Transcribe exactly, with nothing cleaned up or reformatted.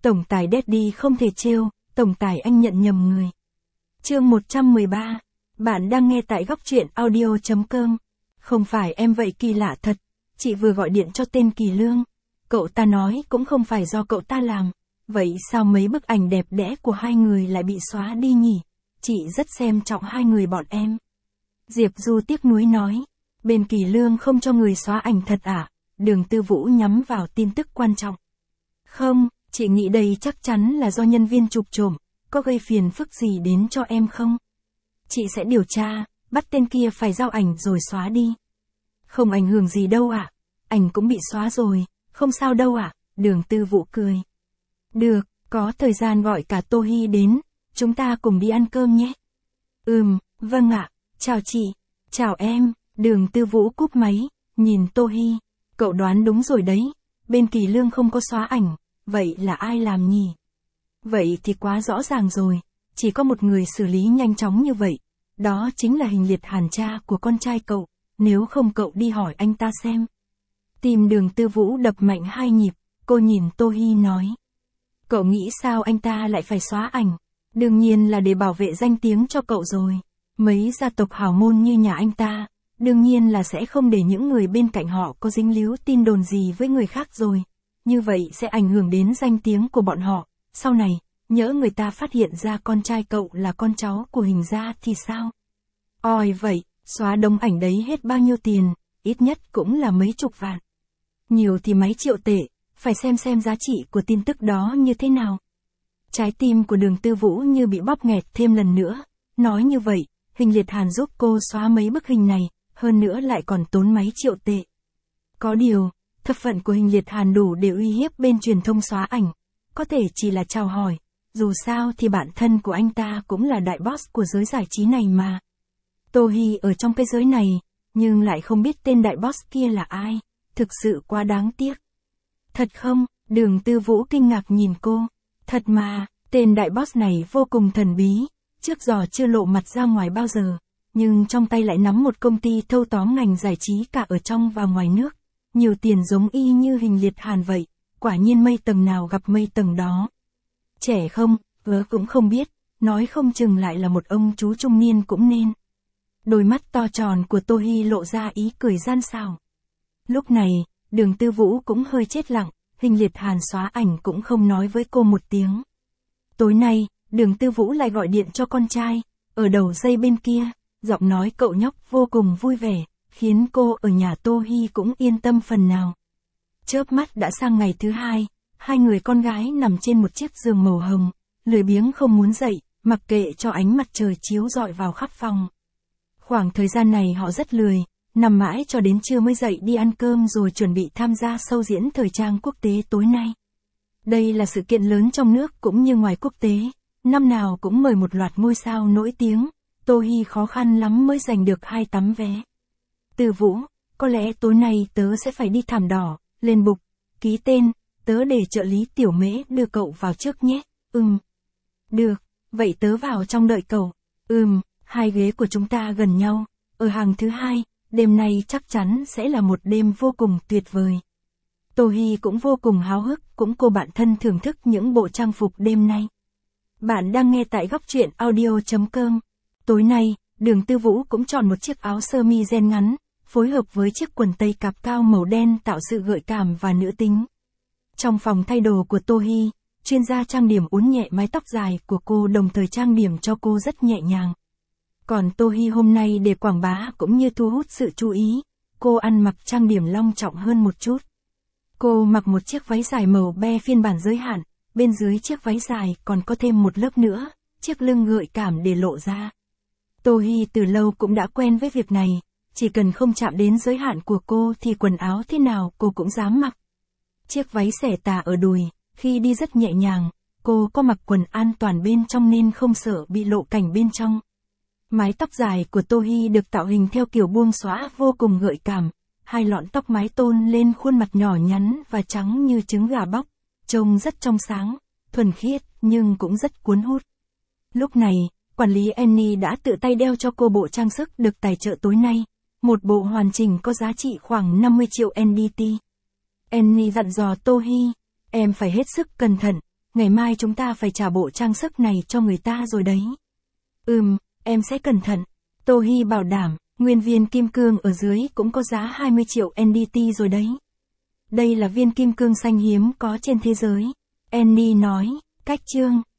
Tổng tài Daddy không thể trêu, tổng tài anh nhận nhầm người. Chương một trăm mười ba. Bạn đang nghe tại góc truyện audio chấm com. Không phải em vậy kỳ lạ thật. Chị vừa gọi điện cho tên Kỳ Lương. Cậu ta nói cũng không phải do cậu ta làm. Vậy sao mấy bức ảnh đẹp đẽ của hai người lại bị xóa đi nhỉ? Chị rất xem trọng hai người bọn em. Diệp Du tiếc nuối nói. Bên Kỳ Lương không cho người xóa ảnh thật à? Đường Tư Vũ nhắm vào tin tức quan trọng. Không, chị nghĩ đây chắc chắn là do nhân viên chụp trộm. Có gây phiền phức gì đến cho em không? Chị sẽ điều tra, bắt tên kia phải giao ảnh rồi xóa đi. Không ảnh hưởng gì đâu ạ. À? Ảnh cũng bị xóa rồi, không sao đâu ạ. À? Đường Tư Vũ cười. Được, có thời gian gọi cả Tô Hi đến, chúng ta cùng đi ăn cơm nhé. Ừm, vâng ạ, chào chị, chào em. Đường Tư Vũ cúp máy, nhìn Tô Hi. Cậu đoán đúng rồi đấy, bên Kỳ Lương không có xóa ảnh, vậy là ai làm nhỉ? Vậy thì quá rõ ràng rồi, chỉ có một người xử lý nhanh chóng như vậy. Đó chính là Hình Liệt Hàn, cha của con trai cậu, nếu không cậu đi hỏi anh ta xem. Tim Đường Tư Vũ đập mạnh hai nhịp, cô nhìn Tô Hi nói. Cậu nghĩ sao anh ta lại phải xóa ảnh? Đương nhiên là để bảo vệ danh tiếng cho cậu rồi. Mấy gia tộc hào môn như nhà anh ta, đương nhiên là sẽ không để những người bên cạnh họ có dính líu tin đồn gì với người khác rồi. Như vậy sẽ ảnh hưởng đến danh tiếng của bọn họ. Sau này, nhỡ người ta phát hiện ra con trai cậu là con cháu của Hình gia thì sao? Ôi vậy, xóa đống ảnh đấy hết bao nhiêu tiền, ít nhất cũng là mấy chục vạn. Nhiều thì mấy triệu tệ, phải xem xem giá trị của tin tức đó như thế nào. Trái tim của Đường Tư Vũ như bị bóp nghẹt thêm lần nữa. Nói như vậy, Hình Liệt Hàn giúp cô xóa mấy bức hình này, hơn nữa lại còn tốn mấy triệu tệ. Có điều, thân phận của Hình Liệt Hàn đủ để uy hiếp bên truyền thông xóa ảnh. Có thể chỉ là chào hỏi, dù sao thì bản thân của anh ta cũng là đại boss của giới giải trí này mà. Tô Hi ở trong cái giới này, nhưng lại không biết tên đại boss kia là ai, thực sự quá đáng tiếc. Thật không? Đường Tư Vũ kinh ngạc nhìn cô. Thật mà, tên đại boss này vô cùng thần bí, trước giờ chưa lộ mặt ra ngoài bao giờ, nhưng trong tay lại nắm một công ty thâu tóm ngành giải trí cả ở trong và ngoài nước. Nhiều tiền giống y như Hình Liệt Hàn vậy, quả nhiên mây tầng nào gặp mây tầng đó. Trẻ không, vớ cũng không biết, nói không chừng lại là một ông chú trung niên cũng nên. Đôi mắt to tròn của Tô Hi lộ ra ý cười gian xảo. Lúc này, Đường Tư Vũ cũng hơi chết lặng, Hình Liệt Hàn xóa ảnh cũng không nói với cô một tiếng. Tối nay, Đường Tư Vũ lại gọi điện cho con trai, ở đầu dây bên kia, giọng nói cậu nhóc vô cùng vui vẻ, khiến cô ở nhà Tô Hi cũng yên tâm phần nào. Chớp mắt đã sang ngày thứ hai, hai người con gái nằm trên một chiếc giường màu hồng, lười biếng không muốn dậy, mặc kệ cho ánh mặt trời chiếu rọi vào khắp phòng. Khoảng thời gian này họ rất lười, nằm mãi cho đến trưa mới dậy đi ăn cơm rồi chuẩn bị tham gia show diễn thời trang quốc tế tối nay. Đây là sự kiện lớn trong nước cũng như ngoài quốc tế, năm nào cũng mời một loạt ngôi sao nổi tiếng, Tô Hi khó khăn lắm mới giành được hai tấm vé. Tư Vũ, có lẽ tối nay tớ sẽ phải đi thảm đỏ, lên bục, ký tên, tớ để trợ lý Tiểu Mễ đưa cậu vào trước nhé. Ừm. Được, vậy tớ vào trong đợi cậu. Ừm, hai ghế của chúng ta gần nhau, ở hàng thứ hai, đêm nay chắc chắn sẽ là một đêm vô cùng tuyệt vời. Tô Hi cũng vô cùng háo hức, cũng cô bạn thân thưởng thức những bộ trang phục đêm nay. Bạn đang nghe tại góc truyện audio chấm com. Tối nay, Đường Tư Vũ cũng chọn một chiếc áo sơ mi ren ngắn, phối hợp với chiếc quần tây cạp cao màu đen tạo sự gợi cảm và nữ tính. Trong phòng thay đồ của Tô Hi, chuyên gia trang điểm uốn nhẹ mái tóc dài của cô đồng thời trang điểm cho cô rất nhẹ nhàng. Còn Tô Hi hôm nay để quảng bá cũng như thu hút sự chú ý, cô ăn mặc trang điểm long trọng hơn một chút. Cô mặc một chiếc váy dài màu be phiên bản giới hạn, bên dưới chiếc váy dài còn có thêm một lớp nữa, chiếc lưng gợi cảm để lộ ra. Tô Hi từ lâu cũng đã quen với việc này, chỉ cần không chạm đến giới hạn của cô thì quần áo thế nào cô cũng dám mặc. Chiếc váy xẻ tà ở đùi, khi đi rất nhẹ nhàng, cô có mặc quần an toàn bên trong nên không sợ bị lộ cảnh bên trong. Mái tóc dài của Tô Hi được tạo hình theo kiểu buông xõa vô cùng gợi cảm, hai lọn tóc mái tôn lên khuôn mặt nhỏ nhắn và trắng như trứng gà bóc, trông rất trong sáng, thuần khiết nhưng cũng rất cuốn hút. Lúc này, quản lý Annie đã tự tay đeo cho cô bộ trang sức được tài trợ tối nay, một bộ hoàn chỉnh có giá trị khoảng năm mươi triệu en đê tê. Annie dặn dò Tô Hi, em phải hết sức cẩn thận, ngày mai chúng ta phải trả bộ trang sức này cho người ta rồi đấy. Ừm, em sẽ cẩn thận. Tô Hy bảo đảm, nguyên viên kim cương ở dưới cũng có giá hai mươi triệu en đê tê rồi đấy. Đây là viên kim cương xanh hiếm có trên thế giới. Annie nói, cách chương.